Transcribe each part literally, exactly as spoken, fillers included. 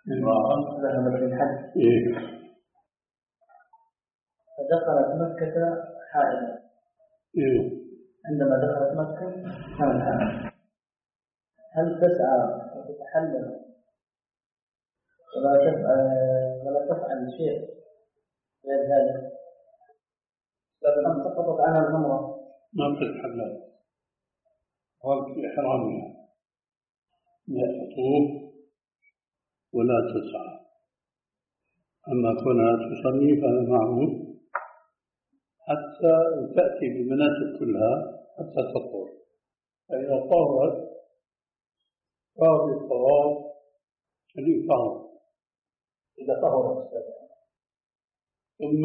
امرأة ذهبت للحج إيه؟ فدخلت مكة حائضا. إيه؟ عندما دخلت مكة كانت حائضا، هل تسعى وتتحلل ولا تفعل ولا تفعل شيء غير ذلك؟ لكن سقطت عنها العمرة ما بتتحلل، هو في إحرامها لا تطوف ولا تسعى. أما كونها تصلي فهذا معروف حتى تأتي بالمناسك كلها حتى تطهر، فإذا طهرت صار الطواف الإفاضة إذا طهرت، ثم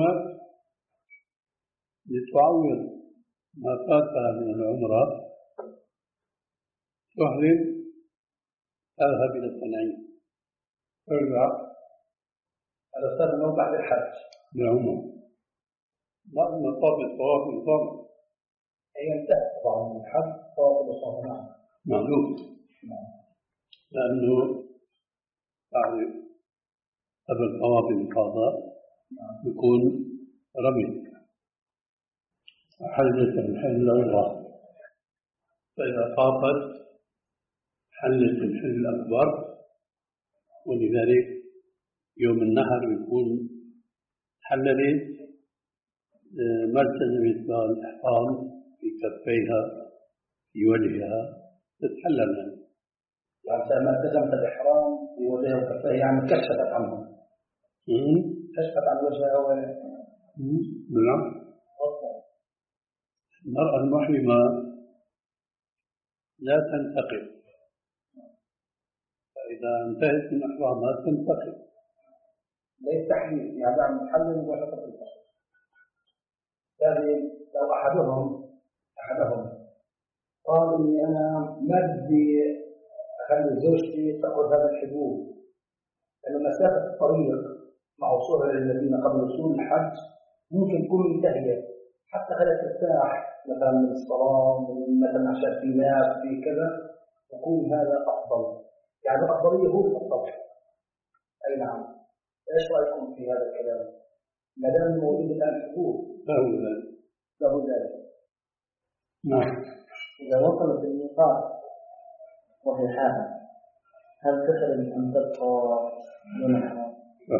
لتعوض ما فاتها من العمرة تحرم تذهب إلى التنعيم ترجع على أساس أنه بعد الحج بعمرة بعد ما طاف الطواف الفرض هي انتهت طبعا من الحج طواف الإفاضة. معلوم لأنه تعرف قبل طواف الإفاضة يكون رمي حلت الحل الأصغر، فإذا طافت حلت الحل الأكبر، ولذلك يوم النحر يكون حللت ما التزمت بها الإحرام في كفيها في وجهها تتحلل منه. يعني ما التزمت الإحرام في وجهها وكفيها يعني كشفت عنه، كشفت عن وجهها و نعم. المرأة المحرمة لا تنتقل، فإذا انتهت من إحرامها تنتقل. ليس تحليل يعني عن محل مباشرة في البشر. هذه لو أحدهم أحدهم قال إني أنا ما بدي أخلي زوجتي تأخذ هذا الحبوب، لأن مسافة الطريق مع وصولها للمدينة قبل وصول الحج ممكن تكون منتهية، حتى خلت ترتاح مثلا من الصلاة مثلا عشان في ناس في كذا، يكون هذا أفضل. يعني الأفضلية هو الأفضل. أي نعم. إيش رأيكم في هذا الكلام؟ ما دام موجود الآن حقوق له ذلك. له ذلك. نعم. إذا وصلت الميقات وهي حامل هل تخرج أن تبقى منها؟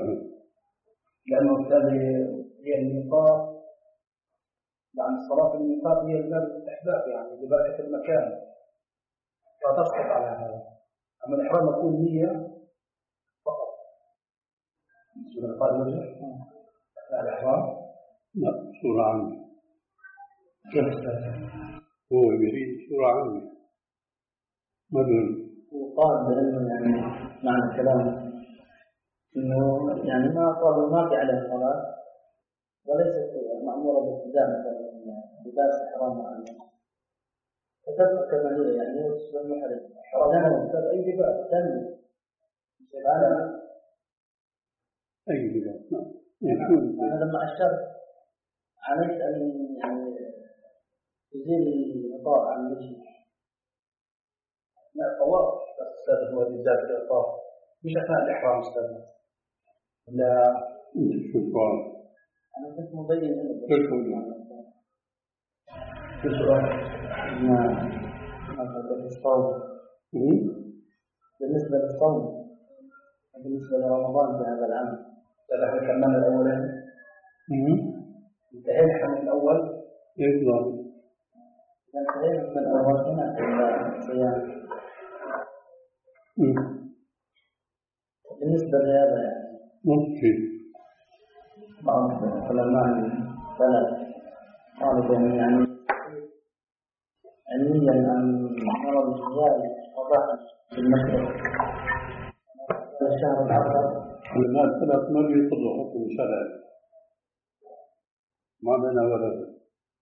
لأنه هذه هي الميقات، يعني الصلاة الميقات هي المال الاستحباب يعني لبركة المكان، فتسقط على هذا. أما الإحرام يكون نية فقط. بسم الله الرحمن الرحيم. الإحرام لا صورة عامة. كيف هو يريد صورة عامة مثلا وقال بأنه يعني معنى الكلام إنه يعني ما قالوا ما في عليه صلاة وليست مأمورة بالابتداء مثلا لباس إحرام معين، فتبقى كما هي يعني وتصبح محرم. حرام بسبب أي لباس تنمي. أنا أي لباس. نعم. أنا لما أشرت عليك أن يعني تزيل الغطاء عن وجهي. لا طواف بس هو إزالة الغطاء مش أثناء الإحرام أستاذ. لا شكرا. أنا كنت مبين هنا. شكرا. في سؤال. نعم. هذا الصوم. بالنسبة للصوم بالنسبة لرمضان في هذا العام هذا احنا كملنا الأولاني. انتهينا من الأول. يفضل. انتهينا من الأول هنا في الصيام. بالنسبة لهذا يعني ممكن بعض العلماء الثلاث قالوا يعني علميا أن مرض الجزائر وضعها في المشرق الشهر الأول الناس ثلاث ما بيطلعوا حكم شرعي ما بين ولا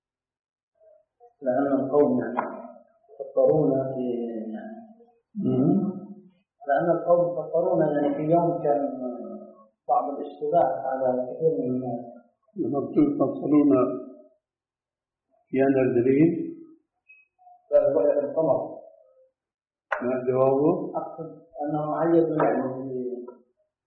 لأن القوم يعني فطرونا في يعني لأن القوم فطرونا يعني في يوم كان بعض الاشتباه على كثير من الناس. لما بتوصلون في أنا الدليل رؤية القمر ما جوابه؟ أقصد أنه عيد يعني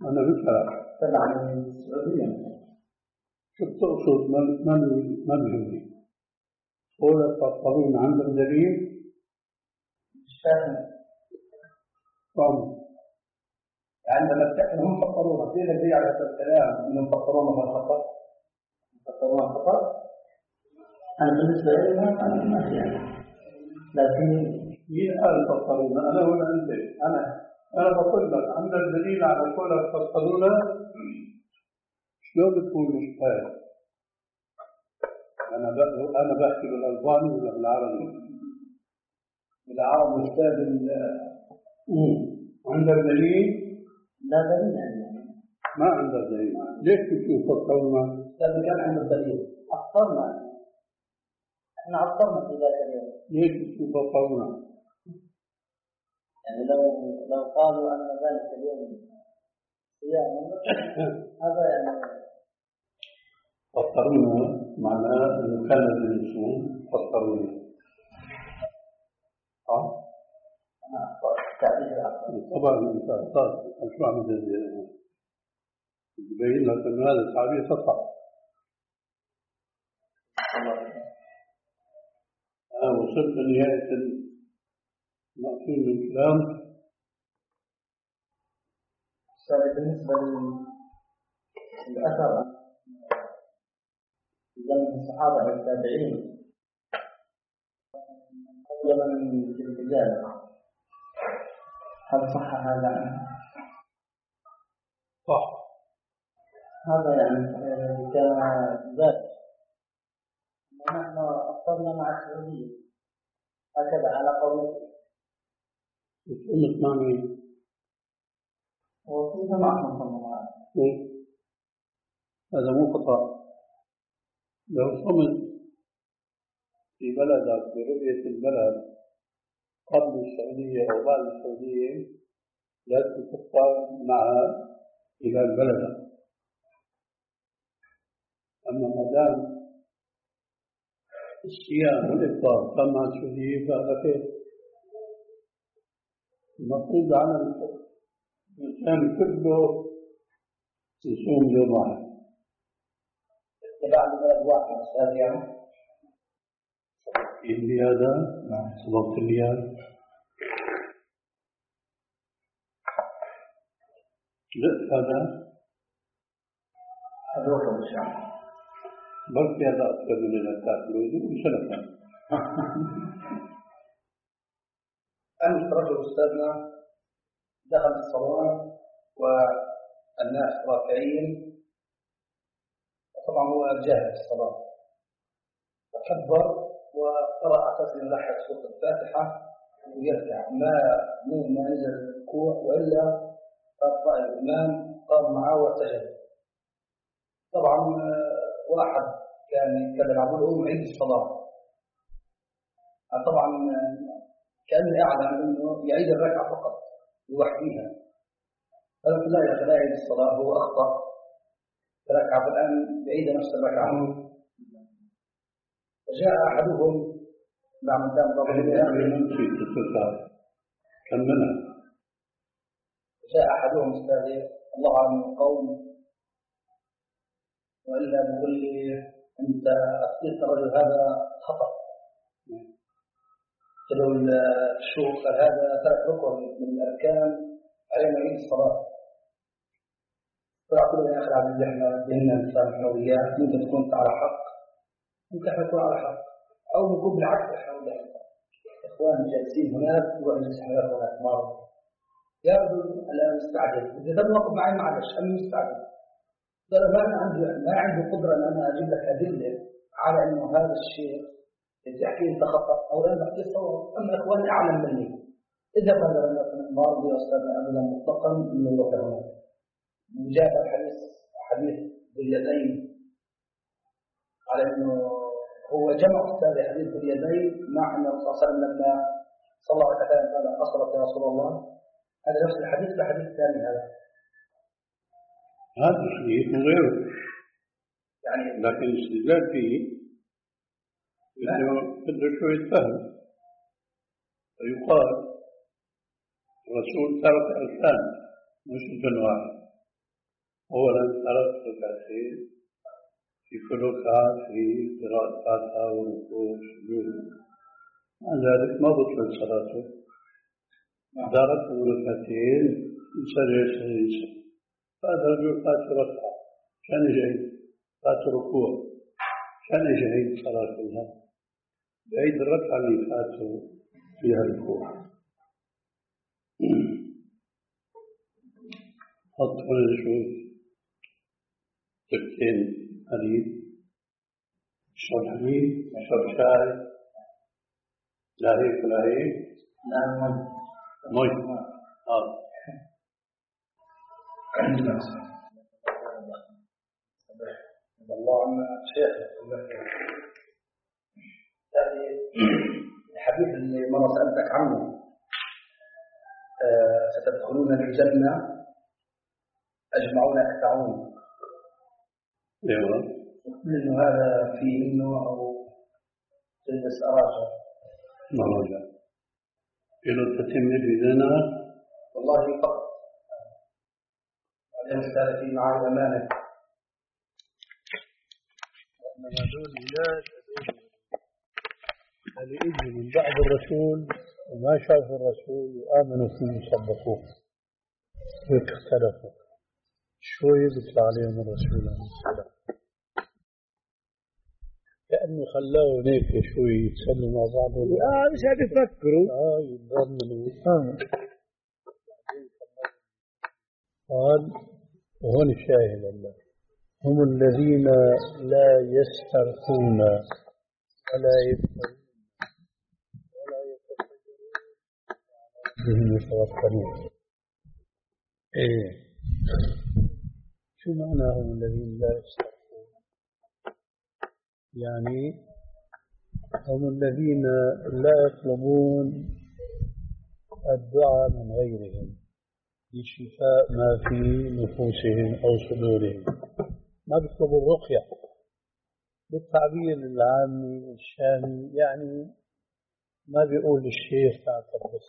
أنا مثلك تبع السعودية. شو تقصد؟ ما ما ما بهمني. قول الفطرون عندهم دليل؟ مش فاهم. طبعا. عندما تكون هم فطرونا في النبي عليه الصلاة والسلام إنهم فطرونا من الخطأ. فطرونا الخطأ. أنا بالنسبة لي ما ما في يعني. لكن مين قال فطرونا؟ أنا ولا أنت؟ أنا أنا بقول لك عندك دليل على قول الفطرونا؟ شلون بتكون مش فاهم؟ أنا أنا بحكي بالألباني ولا بالعربي؟ بالعربي أستاذ ال عندك دليل؟ لا دليل يعني. ما عندك دليل. ليش بتشوف فطرونا؟ أستاذ كان عنده دليل. أفطرنا. إحنا أفطرنا في ذاك اليوم. ليش بتشوف فطرونا؟ يعني لو لو قالوا أن ذلك اليوم صيام هذا يعني فطرونا معناه إنه كان الإنسان فطرونا. ها؟ طبعا أنت أخطأت. شو عم تبين لك أن هذا التعبير خطأ. أنا وصلت لنهاية المقصود من الكلام. بالنسبة للأثر من الصحابة والتابعين قبل من في الرجال هل صح هذا؟ صح. هذا يعني كان ذات ونحن أفضلنا مع السعودية هكذا على قولك. وصلت مع مين؟ وصلنا معهم صلى الله عليه وسلم. هذا مو خطأ. لو صمت في بلدك برؤية البلد قبل السعودية أو بعد السعودية لازم تختار معها إلى البلد. أما ما دام الصيام والإفطار كان مع السعودية فهذا خير. المفروض على الإنسان كله يصوم يوم واحد. اتباع البلد واحد أستاذ يعني. اللي هذا سبب اللي هذا لا هذا هذا هو الشام. بس هذا أكثر من الأساس الوجود وسلفا. أمس رجل أستاذنا دخل الصلاة والناس راكعين وطبعا هو جاهز في الصلاة فكبر وقرأ أساس يلحق سورة الفاتحة ويركع ما ما نزل الركوع وإلا رفع الإمام قام معه وسجد. طبعا واحد كان يتكلم عن الأم عند الصلاة طبعا كان يعلم أنه يعيد الركعة فقط لوحدها. قال لا يا أخي لا يعيد الصلاة هو أخطأ ركعة الآن يعيد نفس الركعة. فجاء أحدهم بعد دام ضرب كملها. جاء أحدهم استاذي الله أعلم القوم وإلا بيقول لي أنت أفتيت الرجل هذا خطأ. قالوا الشيوخ هذا ترك ركن من الأركان علينا نعيد الصلاة. فقلت له يا أخي العزيز إحنا بيننا نسامح وياك ممكن تكون على حق ممكن احنا نكون على حق أو نكون بالعكس احنا وياك. إخوان جالسين هناك ونجلس هناك هناك مرة يا رجل أنا مستعجل إذا ده موقف معي معلش أنا مستعجل. قال ما أنا عندي ما عندي قدرة أن أنا أجيب لك أدلة على إنه هذا الشيء اللي تحكي أنت خطأ أو أنا بحكي صواب. أما إخواني أعلم مني إذا قال لنا الماضي يا أستاذنا أبدا مطلقا إنه يروح هناك. وجاء الحديث حديث باليدين على إنه هو جمع أستاذ حديث باليدين مع أن الرسول صلى الله عليه وسلم لما صلى ركعتين قال أصلت يا رسول الله. هذا نفس الحديث الحديث الثاني هذا هذا شيء غيره يعني لكن الاستدلال فيه إنه بده شوية فهم. فيقال الرسول ترك ألفان مش ألفان واحد أولا ثلاث ركعتين في كل ركعة في قراءة فاتحة وركوع وسجود، مع ذلك ما بطلت صلاته. إذا ركع ركعتين يصلي سجدة، بعد رجوع فات ركعة كان يعيد، فات ركوع كان يعيد صلاة كلها، يعيد الركعة اللي فاته فيها ركوع. حط هنا نشوف دقيقتين حليب، شرب حليب، شرب شاي، لا هيك ولا هيك، لا مي مي آه. الله عنا شيخ يعني الحديث اللي مرة سألتك عنه آه ستدخلون الجنة أجمعون أكتعون. ايوه إنه هذا في إنه أو تلبس أراجع ما رجع إنه تتم بذنا والله فقط بعدين استاذ في معاه أمانة إنما دول ولاد اللي يجوا من بعد الرسول وما شافوا الرسول وآمنوا فيه وصدقوه هيك اختلفوا شوي بيطلع عليهم الرسول عليه السلام كأنه خلاهم هيك شوي يتسلوا مع بعضهم اه مش هاد يفكروا اه يتضمنوا اه قال وهون الشاهد الله هم الذين لا يسترقون ولا يفترون ولا يتفجرون بهم يتوكلون. ايه شو معنى هم الذين لا يسترقون؟ يعني هم الذين لا يطلبون الدعاء من غيرهم لشفاء ما في نفوسهم أو صدورهم، ما بيطلبوا الرقية بالتعبير العامي الشامي، يعني ما بيقول الشيخ تعتقد بس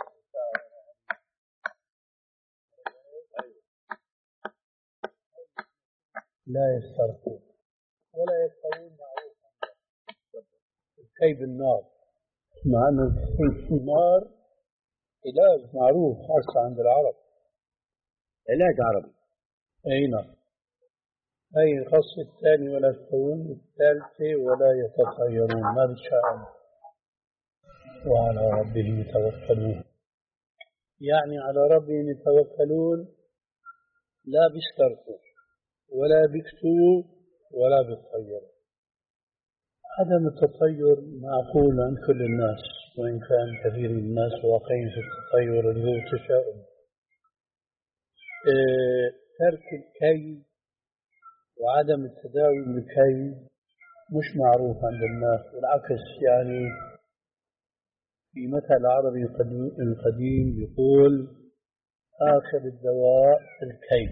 لا يسترقون ولا يستوون معروفا كي بالنار، مع أن النار علاج معروف خاصة عند العرب، علاج عربي. أي نعم. أي الخاص الثاني ولا يستوون، الثالثة ولا يتطيرون ما بتشاءون وعلى ربهم يتوكلون، يعني على ربهم يتوكلون لا بيسترقوا ولا بيكتوا ولا بيتطيروا. عدم التطير معقول عند كل الناس وإن كان كثير من الناس واقعين في التطير اللي هو التشاؤم. اه ترك الكي وعدم التداوي بالكي مش معروف عند الناس، بالعكس يعني في مثل عربي قديم يقول آخر الدواء الكي.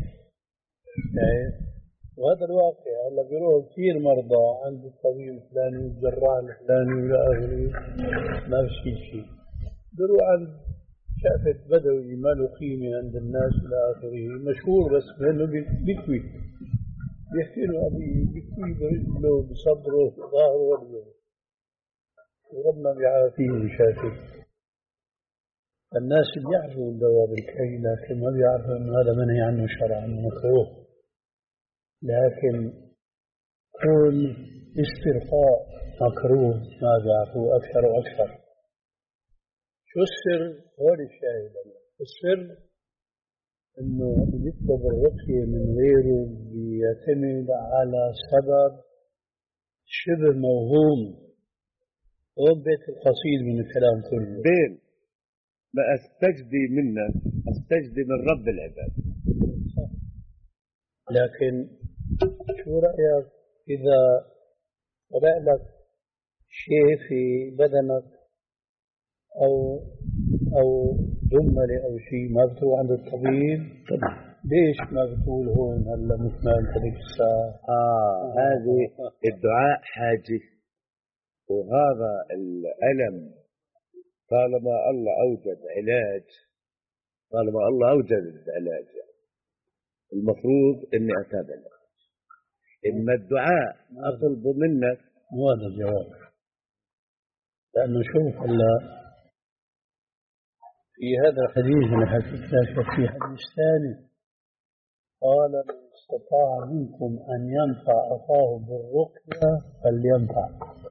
وهذا الواقع. هلا بيروحوا كثير مرضى عند الطبيب الفلاني والجراح الفلاني ولا آخره ما في شيء، بيروح عند شقفة بدوي ما له قيمة عند الناس إلى آخره، مشهور بس لأنه بيكوي، بيحكي له أبي بيكوي برجله بصدره بظهره وبيده وربنا بيعافيه بشافيه. الناس بيعرفوا الدواء بالكي لكن ما بيعرفوا أن هذا منهي عنه شرعا مكروه، لكن كل استرخاء مكروه ما بيعرفوا أكثر وأكثر. شو السر؟ هو الشاهد. السر إنه يطلب الرقية من غيره بيعتمد على سبب شبه موهوم. هو بيت القصيد من الكلام كله بين ما أستجدي منك أستجدي من رب العباد. لكن شو رأيك إذا طلع لك شيء في بدنك أو أو دملة أو شيء ما بتروح عند الطبيب؟ ليش ما بتقول هون هلا مثل ما أنت لك الساعة؟ آه هذه الدعاء حاجة، وهذا الألم طالما الله أوجد علاج، طالما الله أوجد العلاج المفروض إني أتابع لك. إما الدعاء أطلبه منك هذا الجواب. لأنه شوف هلا في هذا الحديث اللي حكيت لك في حديث ثاني قال من استطاع منكم أن ينفع أخاه بالرقية فلينفع.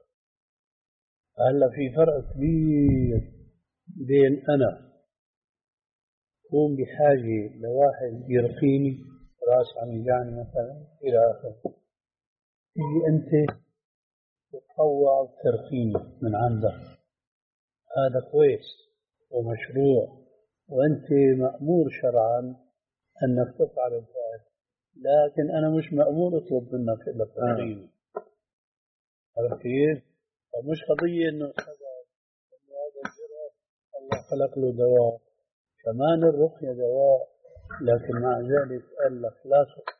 هلا في فرق كبير بين أنا أكون بحاجة لواحد يرقيني راس عم يجعني مثلا إلى آخره، تيجي أنت تتطوع ترقيني من عندك، هذا كويس ومشروع وأنت مأمور شرعا أنك تفعل الفعل، لكن أنا مش مأمور أطلب منك إلا ترقيني. عرفت كيف؟ فمش قضية إنه سبب إنه هذا الجرح الله خلق له دواء، كمان الرقية دواء، لكن مع ذلك قال لك لا تفعل.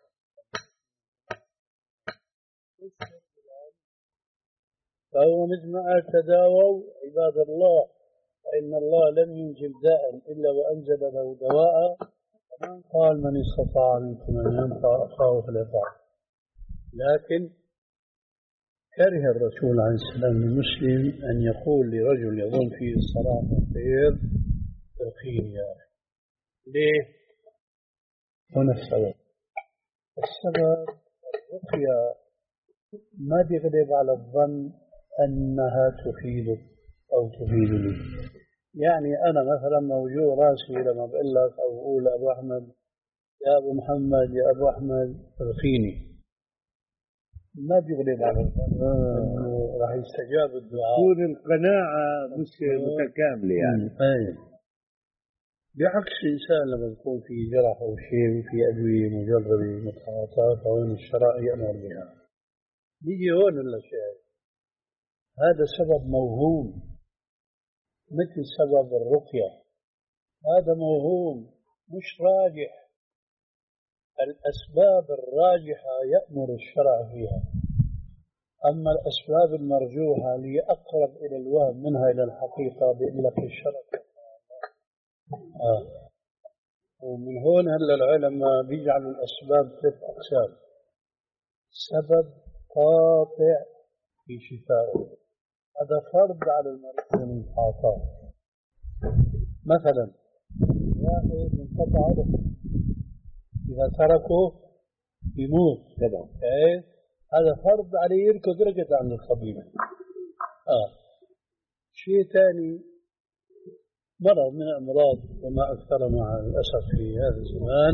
فهو مثل ما قال تداووا عباد الله فإن الله لم ينزل داء إلا وأنزل له دواء. كمان قال من استطاع منكم أن ينفع أخاه فليفعل. لكن كره الرسول عليه السلام للمسلم أن يقول لرجل يظن فيه الصلاة والخير ارقيني يا أخي. ليه؟ هنا السبب. السبب الرقية ما بيغلب على الظن أنها تفيدك أو تفيدني. يعني أنا مثلا موجوع راسي لما بقول لك أو أقول أبو أحمد يا أبو محمد يا أبو أحمد ارقيني، ما بيغلب على الظن أنه راح يستجاب الدعاء. تكون القناعة مش متكاملة يعني. أي بعكس إنسان لما يكون في جرح أو شيء وفي أدوية مجربة متعاطاة فهون الشرع يأمر بها. يجي هون الأشياء هذا سبب موهوم مثل سبب الرقية، هذا موهوم مش راجح. الأسباب الراجحة يأمر الشرع فيها، أما الأسباب المرجوحة اللي أقرب إلى الوهم منها إلى الحقيقة بيقول لك الشرع. آه. ومن هون هلا العلماء بيجعلوا الأسباب ثلاث أقسام: سبب قاطع في شفائه، هذا فرض على المريض من الحاطات. مثلا واحد انقطع رأسه إذا تركه يموت كذا، هذا فرض عليه يركض ركض عند الطبيب. آه. شيء ثاني مرض من الأمراض وما أكثر مع الأسف في هذا الزمان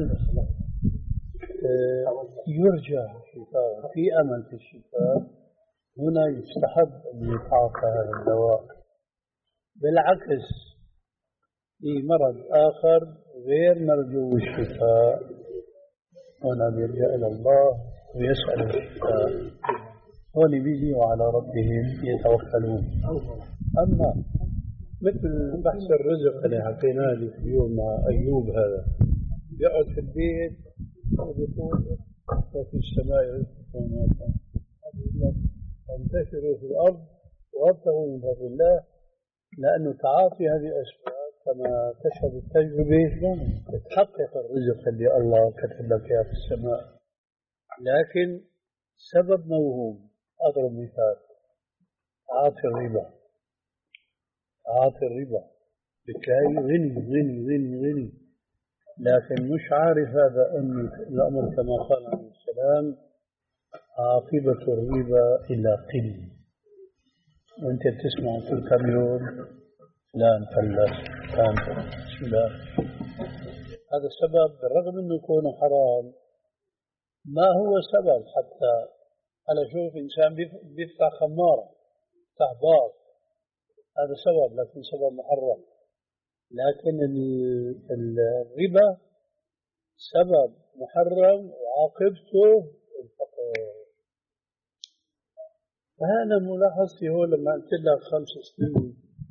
آه يرجى الشفاء، في أمل في الشفاء، هنا يستحب أن يتعاطى هذا الدواء. بالعكس في مرض آخر غير مرجو الشفاء هنا يرجع إلى الله ويسأل الشفاء، هون بيجي وعلى ربهم يتوكلون. أما مثل بحث الرزق اللي حكيناه في اليوم مع أيوب، هذا يقعد في البيت ويقول وفي السماء رزقكم انتشروا في الأرض وابتغوا من فضل الله، لأنه تعاطي هذه الأسباب كما تشهد التجربة تحقق الرزق اللي الله كتب لك في السماء. لكن سبب موهوم، أضرب مثال: تعاطي الربا. تعاطي الربا بتلاقي غني غني غني غني، لكن مش عارف هذا أن الأمر كما قال عليه السلام عاقبة الربا إلى قل. وانت بتسمع كل كم يوم فلان فلس فلان فلان. هذا السبب بالرغم انه يكون حرام ما هو سبب. حتى انا اشوف انسان بيفتح خمارة بيفتح بار، هذا سبب لكن سبب محرم. لكن الربا سبب محرم وعاقبته الفقر. فأنا ملاحظتي هو لما قلت لك خمس سنين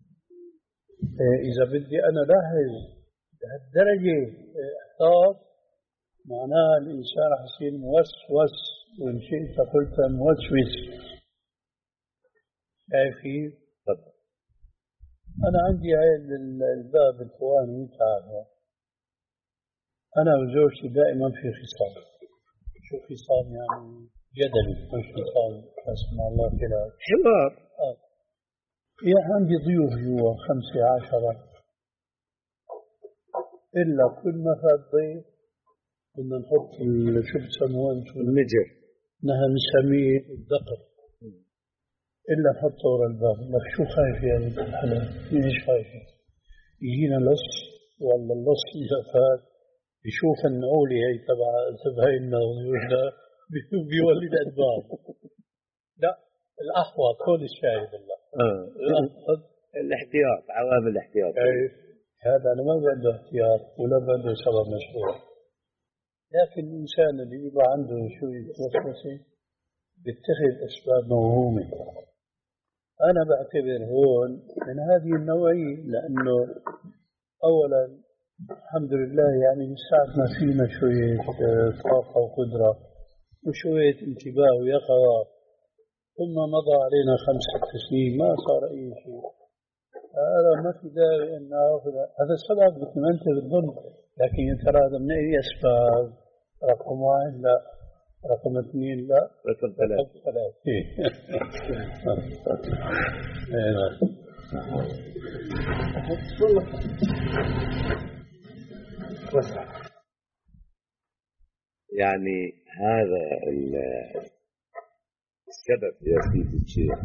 إذا بدي أنا لاحظ بهالدرجة احتاط، معناها الإنسان رح يصير موسوس، وإن شئت قلت موسوس. شايفين؟ أنا عندي هاي الباب الفواني تعالى أنا وزوجتي دائما في خصام. شو خصام يعني؟ جدلي، مش خصام اسمع الله كده حوار. آه. يا عندي ضيوف جوا خمسة عشرة، إلا كل ما فات ضيف بدنا نحط شو بسموه انتم؟ النجر. نحن نسميه الدقر، إلا نحطه ورا الباب. لك شو خايف يا ولد الحلال؟ ليش خايف؟ يجينا لص، والله اللص إذا فات يشوف النعولي هي تبع تبعينا ويقول بيولد أدبار. لا الأحوط هو اللي شايف الله. آه. الاحتياط، عوامل الاحتياط. هذا أنا ما بعده احتياط ولا بعده سبب مشروع، لكن الإنسان اللي يبقى عنده شوية وسوسة بيتخذ أسباب موهومة. أنا بعتبر هون من هذه النوعية، لأنه أولا الحمد لله يعني من ساعة ما فينا شوية طاقة وقدرة وشوية انتباه ويقظة، ثم مضى علينا خمس ست سنين ما صار أي شيء. هذا ما في داعي أن نأخذ هذا السبب مثل ما أنت بتظن، لكن ترى هذا من أي أسباب؟ رقم واحد لا، رقم اثنين لا، رقم ثلاثة. يعني هذا السبب يا سيدي الشيخ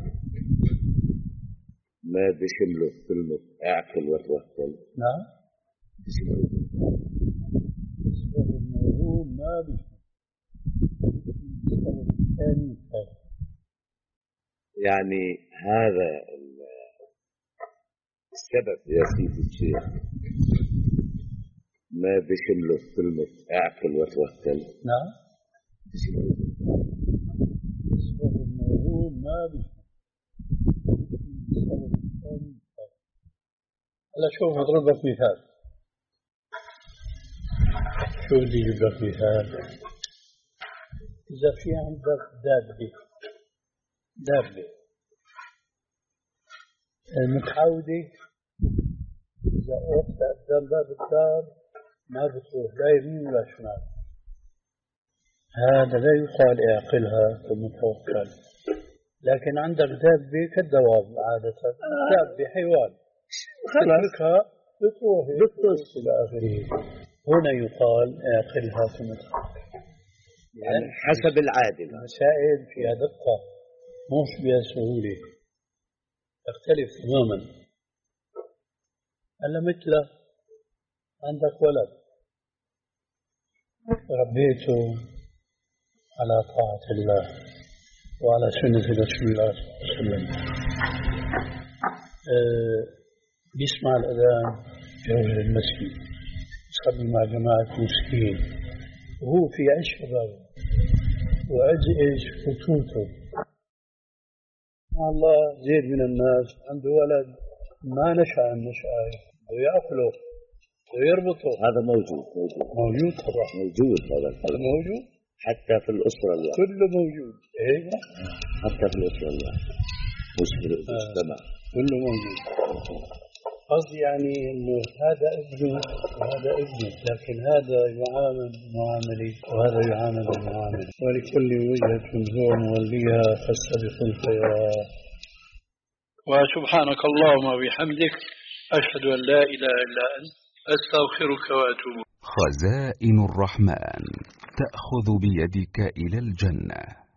ما بيشمله كلمة اعقل وتوكل. نعم. بيشمله الموضوع ما بيشمله. يعني هذا السبب يا سيدي الشيخ ما بيشمله كلمة اعقل وتوكل. نعم. بيشمله الموضوع ما بيشمله. هلا شوف أضرب لك مثال. شو بدي أجيب لك مثال؟ إذا في عندك دابة دابة متعودة إذا وقت قدام باب الدار ما بتروح لا يمين ولا شمال، هذا لا يقال اعقلها ثم توكل. لكن عندك دابة كالدواب عادة، دابة حيوان تتركها بتروح بتروح إلى آخره. هنا يقال اعقلها ثم توكل. يعني حسب العادة. المسائل فيها دقة مش بها سهولة، تختلف تماما. هلا مثل عندك ولد ربيته على طاعة الله وعلى سنة رسول الله صلى الله عليه وسلم، أه بيسمع الأذان يروح للمسجد يصلي مع جماعة مسكين وهو في عيش شبابه وعز ايش خطوته الله. زيد من الناس عنده ولد ما نشأ النشأة ويأكله ويربطه. هذا موجود موجود موجود طبعا موجود. هذا هذا موجود حتى في الأسرة الواحدة كله موجود. ايه حتى في الأسرة الواحدة مش في المجتمع آه. كله موجود. قصدي يعني انه هذا ابنه وهذا ابنه، لكن هذا يعامل معاملة وهذا يعامل معاملة، ولكل وجهة هو موليها فاستبقوا الخيرات. وسبحانك اللهم وبحمدك أشهد أن لا إله إلا أنت أستغفرك وأتوب. خزائن الرحمن تأخذ بيدك إلى الجنة.